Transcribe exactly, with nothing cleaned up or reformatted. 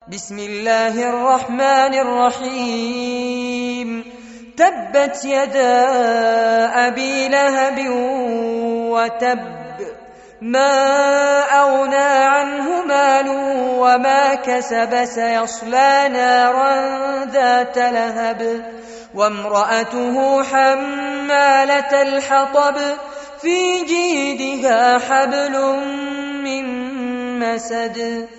بسم الله الرحمن الرحيم تبت يدا أبي لهب وتب ما أغنى عنه ماله وما كسب سيصلى نارا ذات لهب وامرأته حمالة الحطب في جيدها حبل من مسد